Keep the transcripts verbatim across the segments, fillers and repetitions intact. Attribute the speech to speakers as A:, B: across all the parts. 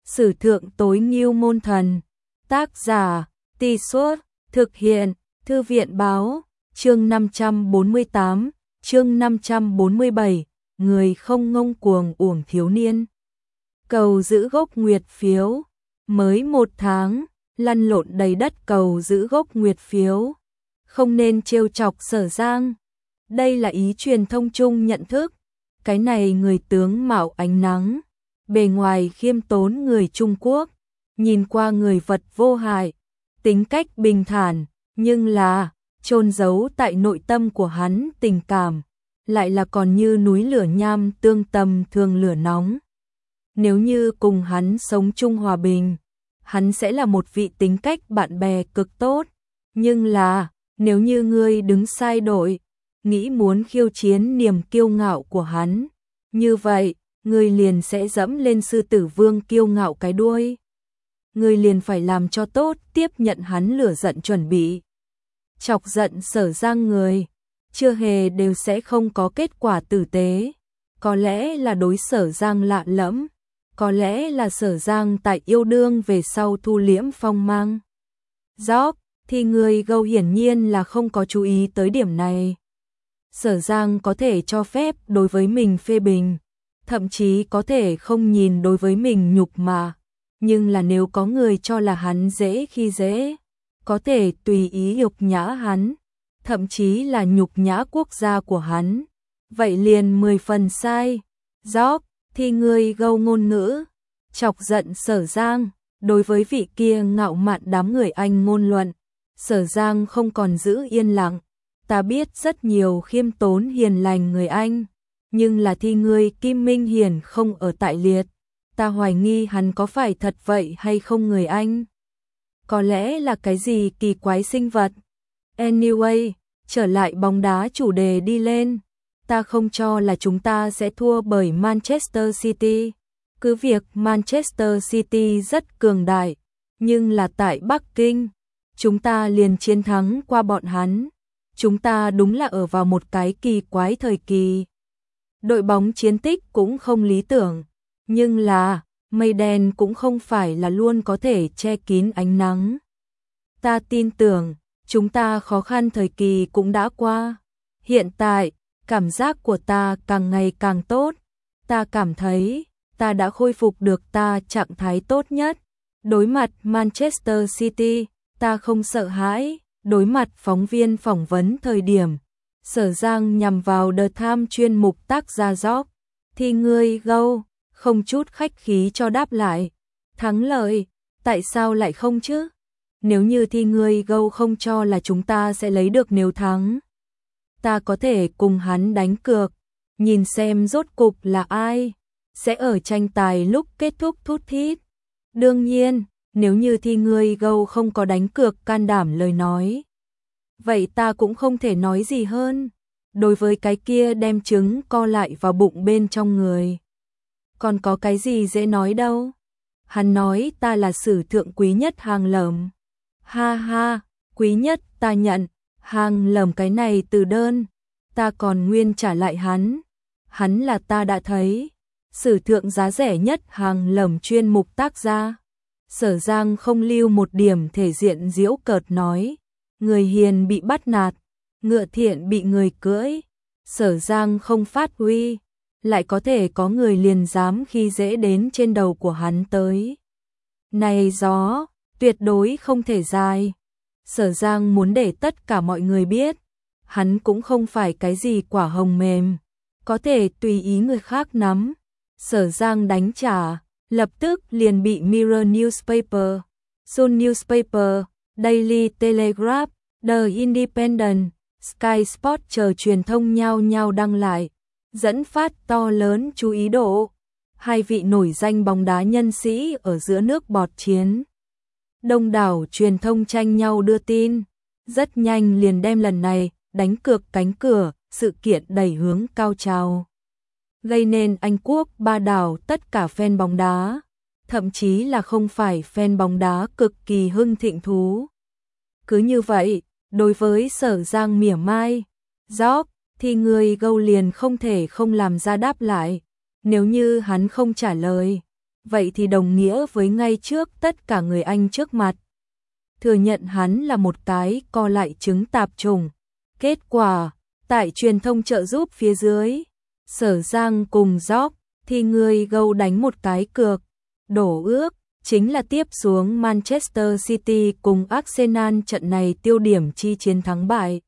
A: Sử thượng tối ngưu môn thần. Tác giả, Tì Suốt, thực hiện, Thư viện báo, chương năm trăm bốn mươi tám, chương năm trăm bốn mươi bảy, người không ngông cuồng uổng thiếu niên. Cầu giữ gốc nguyệt phiếu, mới một tháng, lăn lộn đầy đất cầu giữ gốc nguyệt phiếu. Không nên trêu chọc Sở Giang. Đây là ý truyền thông chung nhận thức. Cái này người tướng mạo ánh nắng, bề ngoài khiêm tốn người Trung Quốc, nhìn qua người vật vô hại, tính cách bình thản, nhưng là chôn giấu tại nội tâm của hắn tình cảm, lại là còn như núi lửa nham tương tầm thường lửa nóng. Nếu như cùng hắn sống chung hòa bình, hắn sẽ là một vị tính cách bạn bè cực tốt, nhưng là nếu như ngươi đứng sai đội, nghĩ muốn khiêu chiến niềm kiêu ngạo của hắn, như vậy, ngươi liền sẽ dẫm lên sư tử vương kiêu ngạo cái đuôi. Ngươi liền phải làm cho tốt, tiếp nhận hắn lửa giận chuẩn bị. Chọc giận Sở Giang người, chưa hề đều sẽ không có kết quả tử tế. Có lẽ là đối Sở Giang lạ lẫm, có lẽ là Sở Giang tại yêu đương về sau thu liễm phong mang. Gióc, thì người gâu hiển nhiên là không có chú ý tới điểm này. Sở Giang có thể cho phép đối với mình phê bình, thậm chí có thể không nhìn đối với mình nhục mà, nhưng là nếu có người cho là hắn dễ khi dễ, có thể tùy ý nhục nhã hắn, thậm chí là nhục nhã quốc gia của hắn, vậy liền mười phần sai. Gióc, thì người gâu ngôn ngữ, chọc giận Sở Giang, đối với vị kia ngạo mạn đám người Anh ngôn luận, Sở Giang không còn giữ yên lặng. Ta biết rất nhiều khiêm tốn hiền lành người Anh, nhưng là thi người Kim Minh Hiển không ở tại liệt. Ta hoài nghi hắn có phải thật vậy hay không người Anh. Có lẽ là cái gì kỳ quái sinh vật. Anyway, trở lại bóng đá chủ đề đi lên. Ta không cho là chúng ta sẽ thua bởi Manchester City. Cứ việc Manchester City rất cường đại, nhưng là tại Bắc Kinh, chúng ta liền chiến thắng qua bọn hắn. Chúng ta đúng là ở vào một cái kỳ quái thời kỳ. Đội bóng chiến tích cũng không lý tưởng, nhưng là mây đen cũng không phải là luôn có thể che kín ánh nắng. Ta tin tưởng, chúng ta khó khăn thời kỳ cũng đã qua. Hiện tại, cảm giác của ta càng ngày càng tốt. Ta cảm thấy, ta đã khôi phục được ta trạng thái tốt nhất. Đối mặt Manchester City, ta không sợ hãi. Đối mặt phóng viên phỏng vấn thời điểm, Sở Giang nhằm vào The Times chuyên mục tác gia Gióc, thì ngươi gâu, không chút khách khí cho đáp lại. Thắng lợi, tại sao lại không chứ? Nếu như thì ngươi gâu không cho là chúng ta sẽ lấy được nếu thắng. Ta có thể cùng hắn đánh cược, nhìn xem rốt cục là ai, sẽ ở tranh tài lúc kết thúc thút thít. Đương nhiên, nếu như thì ngươi gâu không có đánh cược can đảm lời nói, vậy ta cũng không thể nói gì hơn. Đối với cái kia đem trứng co lại vào bụng bên trong người, còn có cái gì dễ nói đâu. Hắn nói ta là sử thượng quý nhất hàng lởm. Ha ha, quý nhất ta nhận, hàng lởm cái này từ đơn, ta còn nguyên trả lại hắn. Hắn là ta đã thấy, sử thượng giá rẻ nhất hàng lởm chuyên mục tác gia. Sở Giang không lưu một điểm thể diện giễu cợt nói, người hiền bị bắt nạt, ngựa thiện bị người cưỡi. Sở Giang không phát huy, lại có thể có người liền dám khi dễ đến trên đầu của hắn tới. Này gió, tuyệt đối không thể dài. Sở Giang muốn để tất cả mọi người biết, hắn cũng không phải cái gì quả hồng mềm, có thể tùy ý người khác nắm. Sở Giang đánh trả, lập tức liền bị Mirror Newspaper, Sun Newspaper, Daily Telegraph, The Independent, Sky Sport chờ truyền thông nhau nhau đăng lại, dẫn phát to lớn chú ý độ. Hai vị nổi danh bóng đá nhân sĩ ở giữa nước bọt chiến. Đông đảo truyền thông tranh nhau đưa tin, rất nhanh liền đem lần này đánh cược cánh cửa, sự kiện đẩy hướng cao trào. Gây nên Anh Quốc ba đảo tất cả fan bóng đá, thậm chí là không phải fan bóng đá cực kỳ hưng thịnh thú. Cứ như vậy, đối với Sở Giang mỉa mai, Gióc, thì người gâu liền không thể không làm ra đáp lại. Nếu như hắn không trả lời, vậy thì đồng nghĩa với ngay trước tất cả người Anh trước mặt thừa nhận hắn là một cái co lại trứng tạp chủng. Kết quả, tại truyền thông trợ giúp phía dưới, Sở Giang cùng Jock thì người gâu đánh một cái cược, đổ ước, chính là tiếp xuống Manchester City cùng Arsenal trận này tiêu điểm chi chiến thắng bại.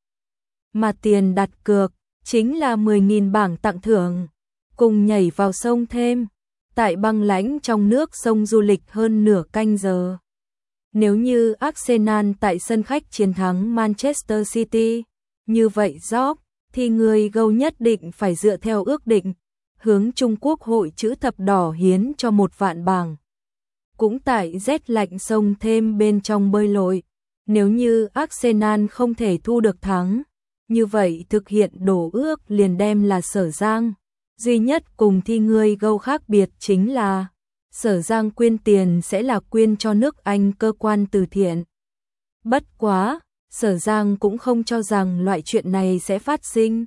A: Mà tiền đặt cược chính là mười nghìn bảng tặng thưởng, cùng nhảy vào sông thêm, tại băng lãnh trong nước sông du lịch hơn nửa canh giờ. Nếu như Arsenal tại sân khách chiến thắng Manchester City, như vậy Jock thì người gâu nhất định phải dựa theo ước định, hướng Trung Quốc hội chữ thập đỏ hiến cho một vạn bảng. Cũng tại rét lạnh sông thêm bên trong bơi lội, nếu như Arsenal không thể thu được thắng, như vậy thực hiện đổ ước liền đem là Sở Giang. Duy nhất cùng thi người gâu khác biệt chính là Sở Giang quyên tiền sẽ là quyên cho nước Anh cơ quan từ thiện. Bất quá, Sở Giang cũng không cho rằng loại chuyện này sẽ phát sinh.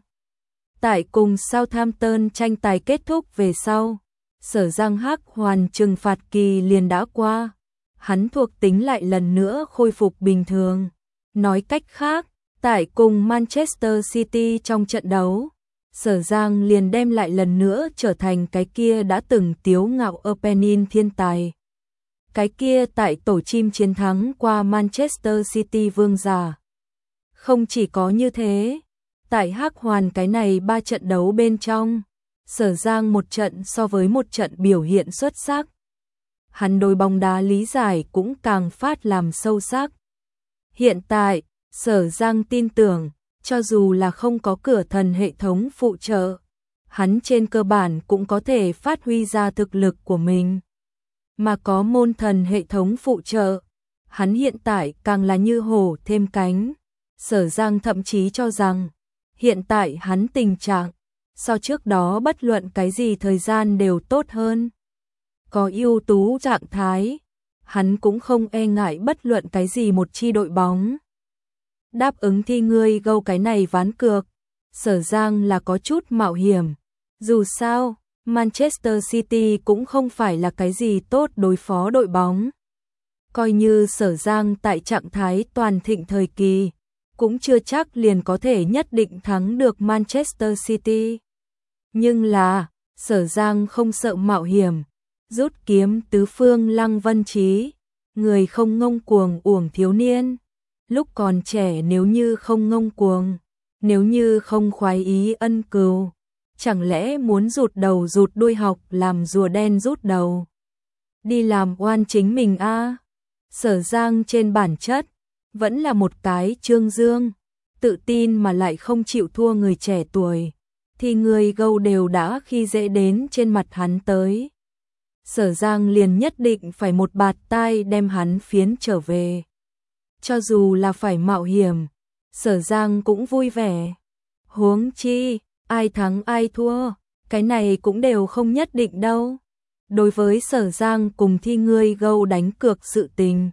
A: Tại cùng Southampton tranh tài kết thúc về sau, Sở Giang hắc hoàn trừng phạt kỳ liền đã qua. Hắn thuộc tính lại lần nữa khôi phục bình thường. Nói cách khác, tại cùng Manchester City trong trận đấu, Sở Giang liền đem lại lần nữa trở thành cái kia đã từng tiếu ngạo opening thiên tài. Cái kia tại tổ chim chiến thắng qua Manchester City vương giả. Không chỉ có như thế, tại hắc hoàn cái này ba trận đấu bên trong, Sở Giang một trận so với một trận biểu hiện xuất sắc. Hắn đối bóng đá lý giải cũng càng phát làm sâu sắc. Hiện tại, Sở Giang tin tưởng, cho dù là không có cửa thần hệ thống phụ trợ, hắn trên cơ bản cũng có thể phát huy ra thực lực của mình. Mà có môn thần hệ thống phụ trợ, hắn hiện tại càng là như hổ thêm cánh. Sở Giang thậm chí cho rằng, hiện tại hắn tình trạng, so trước đó bất luận cái gì thời gian đều tốt hơn. Có ưu tú trạng thái, hắn cũng không e ngại bất luận cái gì một chi đội bóng. Đáp ứng thi ngươi gâu cái này ván cược, Sở Giang là có chút mạo hiểm. Dù sao, Manchester City cũng không phải là cái gì tốt đối phó đội bóng. Coi như Sở Giang tại trạng thái toàn thịnh thời kỳ, cũng chưa chắc liền có thể nhất định thắng được Manchester City. Nhưng là, Sở Giang không sợ mạo hiểm, rút kiếm tứ phương Lăng Vân Trí, người không ngông cuồng uổng thiếu niên. Lúc còn trẻ nếu như không ngông cuồng, nếu như không khoái ý ân cừu, chẳng lẽ muốn rụt đầu rụt đuôi học làm rùa đen rút đầu. Đi làm oan chính mình a. À. Sở Giang trên bản chất, vẫn là một cái trương dương, tự tin mà lại không chịu thua người trẻ tuổi, thì người gâu đều đã khi dễ đến trên mặt hắn tới. Sở Giang liền nhất định phải một bạt tai đem hắn phiến trở về. Cho dù là phải mạo hiểm, Sở Giang cũng vui vẻ. Huống chi, ai thắng ai thua, cái này cũng đều không nhất định đâu. Đối với Sở Giang cùng thi ngươi gâu đánh cược sự tình,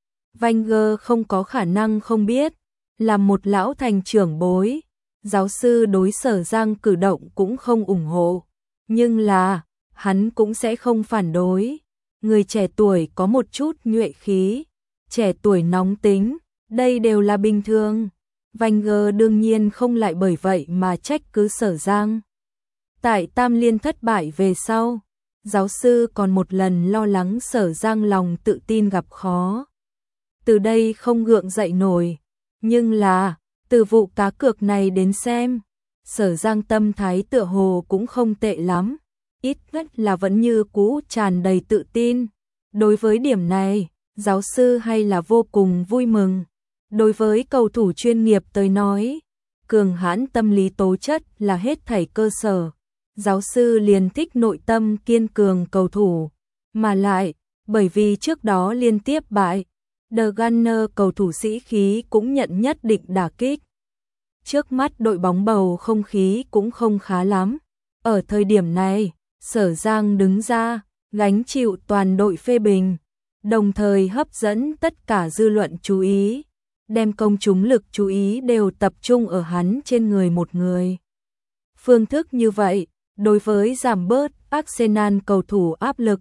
A: Wenger không có khả năng không biết, làm một lão thành trưởng bối, giáo sư đối Sở Giang cử động cũng không ủng hộ, nhưng là, hắn cũng sẽ không phản đối. Người trẻ tuổi có một chút nhuệ khí, trẻ tuổi nóng tính, đây đều là bình thường. Wenger đương nhiên không lại bởi vậy mà trách cứ Sở Giang. Tại Tam Liên thất bại về sau, giáo sư còn một lần lo lắng Sở Giang lòng tự tin gặp khó. Từ đây không gượng dậy nổi, nhưng là, từ vụ cá cược này đến xem, Sở Giang tâm thái tựa hồ cũng không tệ lắm, ít nhất là vẫn như cũ tràn đầy tự tin. Đối với điểm này, giáo sư hay là vô cùng vui mừng. Đối với cầu thủ chuyên nghiệp tới nói, cường hãn tâm lý tố chất là hết thảy cơ sở. Giáo sư liền thích nội tâm kiên cường cầu thủ, mà lại, bởi vì trước đó liên tiếp bại, The Gunner cầu thủ sĩ khí cũng nhận nhất định đả kích. Trước mắt đội bóng bầu không khí cũng không khá lắm. Ở thời điểm này, Sở Giang đứng ra, gánh chịu toàn đội phê bình, đồng thời hấp dẫn tất cả dư luận chú ý, đem công chúng lực chú ý đều tập trung ở hắn trên người một người. Phương thức như vậy, đối với giảm bớt Arsenal cầu thủ áp lực,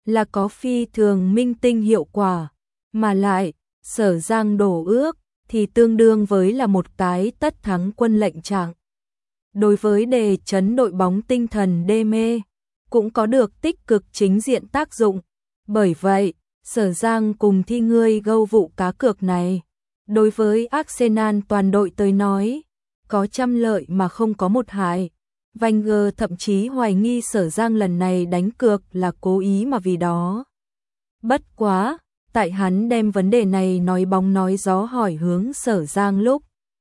A: là có phi thường minh tinh hiệu quả, mà lại, Sở Giang đổ ước thì tương đương với là một cái tất thắng quân lệnh trạng. Đối với đề chấn đội bóng tinh thần đê mê, cũng có được tích cực chính diện tác dụng. Bởi vậy, Sở Giang cùng thi ngươi gâu vụ cá cược này. Đối với Arsenal toàn đội tới nói, có trăm lợi mà không có một hại. Wenger thậm chí hoài nghi Sở Giang lần này đánh cược là cố ý mà vì đó. Bất quá, tại hắn đem vấn đề này nói bóng nói gió hỏi hướng Sở Giang lúc.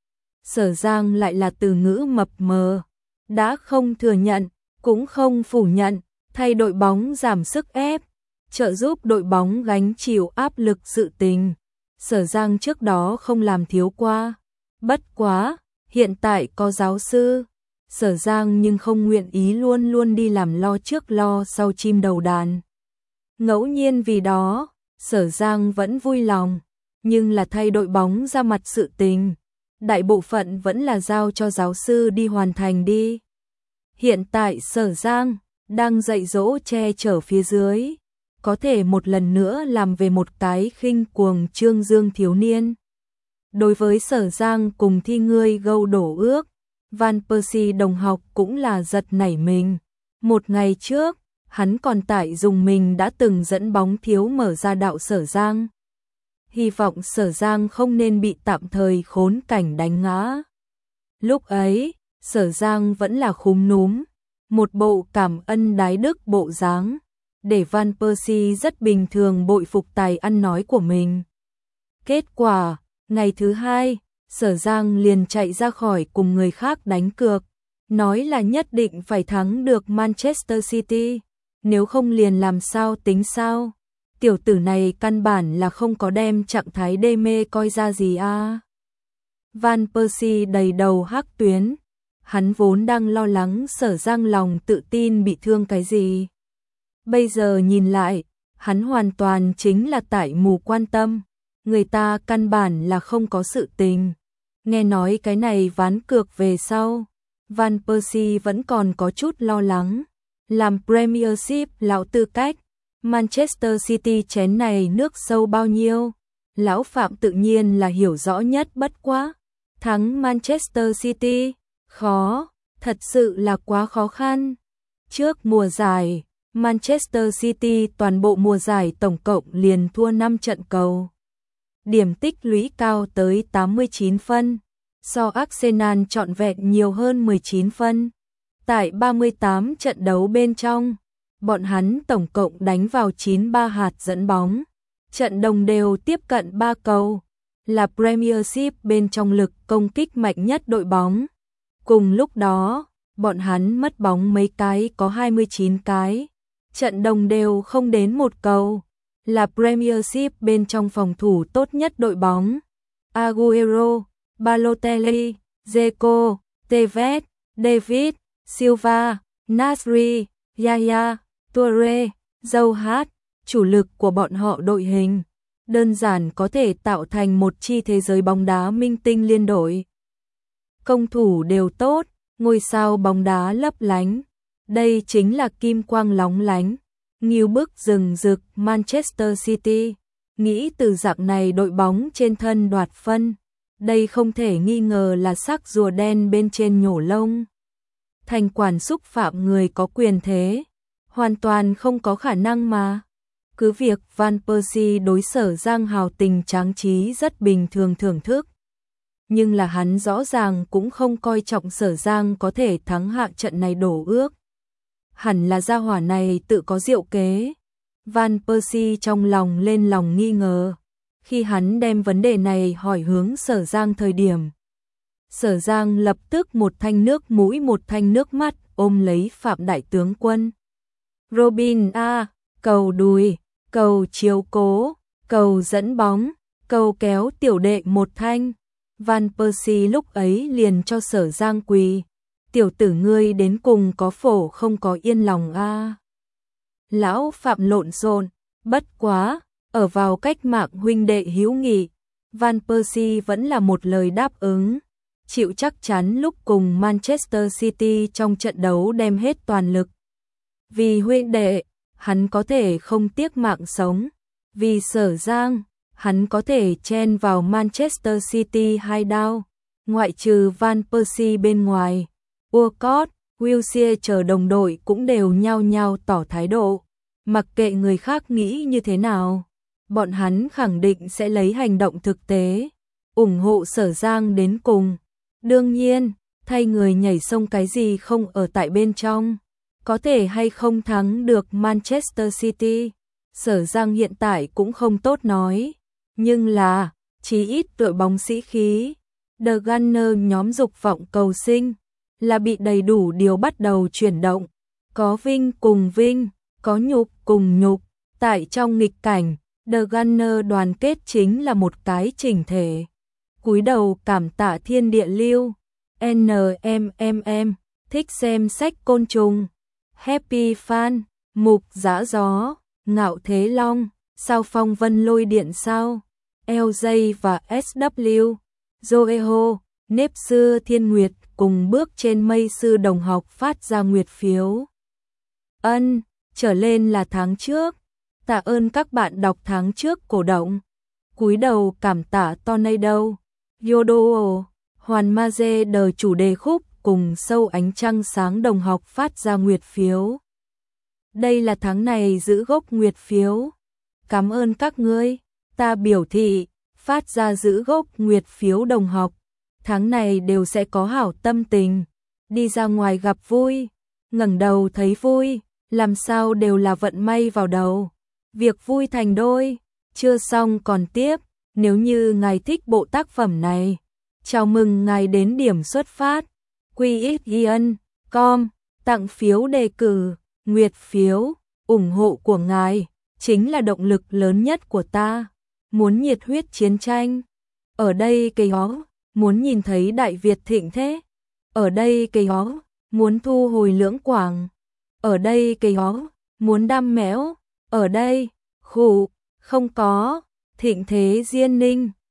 A: Sở Giang lại là từ ngữ mập mờ, đã không thừa nhận, cũng không phủ nhận, thay đội bóng giảm sức ép, trợ giúp đội bóng gánh chịu áp lực sự tình. Sở Giang trước đó không làm thiếu qua. Bất quá, hiện tại có giáo sư Sở Giang nhưng không nguyện ý luôn luôn đi làm lo trước lo sau chim đầu đàn. Ngẫu nhiên vì đó, Sở Giang vẫn vui lòng, nhưng là thay đội bóng ra mặt sự tình. Đại bộ phận vẫn là giao cho giáo sư đi hoàn thành đi. Hiện tại Sở Giang đang dạy dỗ che chở phía dưới, có thể một lần nữa làm về một cái khinh cuồng trương dương thiếu niên. Đối với Sở Giang cùng thi ngươi gâu đổ ước, Van Persie đồng học cũng là giật nảy mình. Một ngày trước, hắn còn tại dùng mình đã từng dẫn bóng thiếu mở ra đạo Sở Giang. Hy vọng Sở Giang không nên bị tạm thời khốn cảnh đánh ngã. Lúc ấy, Sở Giang vẫn là khúm núm, một bộ cảm ân đái đức bộ dáng, để Van Persie rất bình thường bội phục tài ăn nói của mình. Kết quả, ngày thứ hai, Sở Giang liền chạy ra khỏi cùng người khác đánh cược, nói là nhất định phải thắng được Manchester City, nếu không liền làm sao tính sao. Tiểu tử này căn bản là không có đem trạng thái đê mê coi ra gì a. À. Van Persie đầy đầu hắc tuyến, hắn vốn đang lo lắng Sở Giang lòng tự tin bị thương cái gì. Bây giờ nhìn lại, hắn hoàn toàn chính là tại mù quan tâm, người ta căn bản là không có sự tình. Nghe nói cái này ván cược về sau, Van Persie vẫn còn có chút lo lắng, làm Premiership lão tư cách, Manchester City chén này nước sâu bao nhiêu, lão Phạm tự nhiên là hiểu rõ nhất. Bất quá thắng Manchester City, khó, thật sự là quá khó khăn. Trước mùa giải, Manchester City toàn bộ mùa giải tổng cộng liền thua năm trận cầu. Điểm tích lũy cao tới tám mươi chín phân, so Arsenal trọn vẹn nhiều hơn mười chín phân. Tại ba mươi tám trận đấu bên trong, bọn hắn tổng cộng đánh vào chín mươi ba hạt dẫn bóng, trận đồng đều tiếp cận ba cầu, là Premiership bên trong lực công kích mạnh nhất đội bóng. Cùng lúc đó, bọn hắn mất bóng mấy cái có hai mươi chín cái, trận đồng đều không đến một cầu, là Premiership bên trong phòng thủ tốt nhất đội bóng. Aguero, Balotelli, Dzeko, Tevez, David, Silva, Nasri, Yaya, Toure, Joe chủ lực của bọn họ đội hình, đơn giản có thể tạo thành một chi thế giới bóng đá minh tinh liên đội. Công thủ đều tốt, ngôi sao bóng đá lấp lánh, đây chính là kim quang lóng lánh, nghiêu bức rừng rực Manchester City. Nghĩ từ dạng này đội bóng trên thân đoạt phân, đây không thể nghi ngờ là sắc rùa đen bên trên nhổ lông. Thành quản xúc phạm người có quyền thế, hoàn toàn không có khả năng mà. Cứ việc Van Persie đối Sở Giang hào tình tráng trí rất bình thường thưởng thức, nhưng là hắn rõ ràng cũng không coi trọng Sở Giang có thể thắng hạ trận này đổ ước. Hẳn là gia hỏa này tự có diệu kế. Van Persie trong lòng lên lòng nghi ngờ, khi hắn đem vấn đề này hỏi hướng Sở Giang thời điểm. Sở Giang lập tức một thanh nước mũi một thanh nước mắt ôm lấy Phạm đại tướng quân. Robin a, cầu đùi, cầu chiếu cố, cầu dẫn bóng, cầu kéo tiểu đệ một thanh. Van Persie lúc ấy liền cho Sở Giang quỳ. Tiểu tử ngươi đến cùng có phổ không có yên lòng a. Lão Phạm lộn xộn, bất quá, ở vào cách mạng huynh đệ hữu nghị, Van Persie vẫn là một lời đáp ứng, chịu chắc chắn lúc cùng Manchester City trong trận đấu đem hết toàn lực. Vì huynh đệ, hắn có thể không tiếc mạng sống. Vì Sở Giang, hắn có thể chen vào Manchester City hai đao. Ngoại trừ Van Persie bên ngoài, Walcott, Wilshere chờ đồng đội cũng đều nhao nhao tỏ thái độ. Mặc kệ người khác nghĩ như thế nào, bọn hắn khẳng định sẽ lấy hành động thực tế, ủng hộ Sở Giang đến cùng. Đương nhiên, thay người nhảy sông cái gì không ở tại bên trong. Có thể hay không thắng được Manchester City, Sở Giang hiện tại cũng không tốt nói. Nhưng là, chí ít đội bóng sĩ khí, The Gunner nhóm dục vọng cầu sinh, là bị đầy đủ điều bắt đầu chuyển động. Có vinh cùng vinh, có nhục cùng nhục. Tại trong nghịch cảnh, The Gunner đoàn kết chính là một cái chỉnh thể. Cúi đầu cảm tạ thiên địa lưu. en em em em, thích xem sách côn trùng. Happy Fan, Mục Giã Gió, Ngạo Thế Long, Sao Phong Vân Lôi Điện Sao, lờ giê và ét vê, Joeho, Nếp Xưa Thiên Nguyệt cùng bước trên mây sư đồng học phát ra nguyệt phiếu. Ân, trở lên là tháng trước. Tạ ơn các bạn đọc tháng trước cổ động. Cúi đầu cảm tạ Tornado, Yodo, Hoàn Ma Dê đời chủ đề khúc cùng sâu ánh trăng sáng đồng học phát ra nguyệt phiếu. Đây là tháng này giữ gốc nguyệt phiếu. Cảm ơn các ngươi. Ta biểu thị, phát ra giữ gốc nguyệt phiếu đồng học. Tháng này đều sẽ có hảo tâm tình. Đi ra ngoài gặp vui, ngẩng đầu thấy vui, làm sao đều là vận may vào đầu. Việc vui thành đôi, chưa xong còn tiếp. Nếu như ngài thích bộ tác phẩm này, chào mừng ngài đến điểm xuất phát. quy ích ian chấm com, tặng phiếu đề cử, nguyệt phiếu, ủng hộ của ngài chính là động lực lớn nhất của ta. Muốn nhiệt huyết chiến tranh, ở đây cây ó. Muốn nhìn thấy Đại Việt thịnh thế, ở đây cây ó. Muốn thu hồi Lưỡng Quảng, ở đây cây ó. Muốn đam mẽo, ở đây khủ, không có thịnh thế Diên Ninh.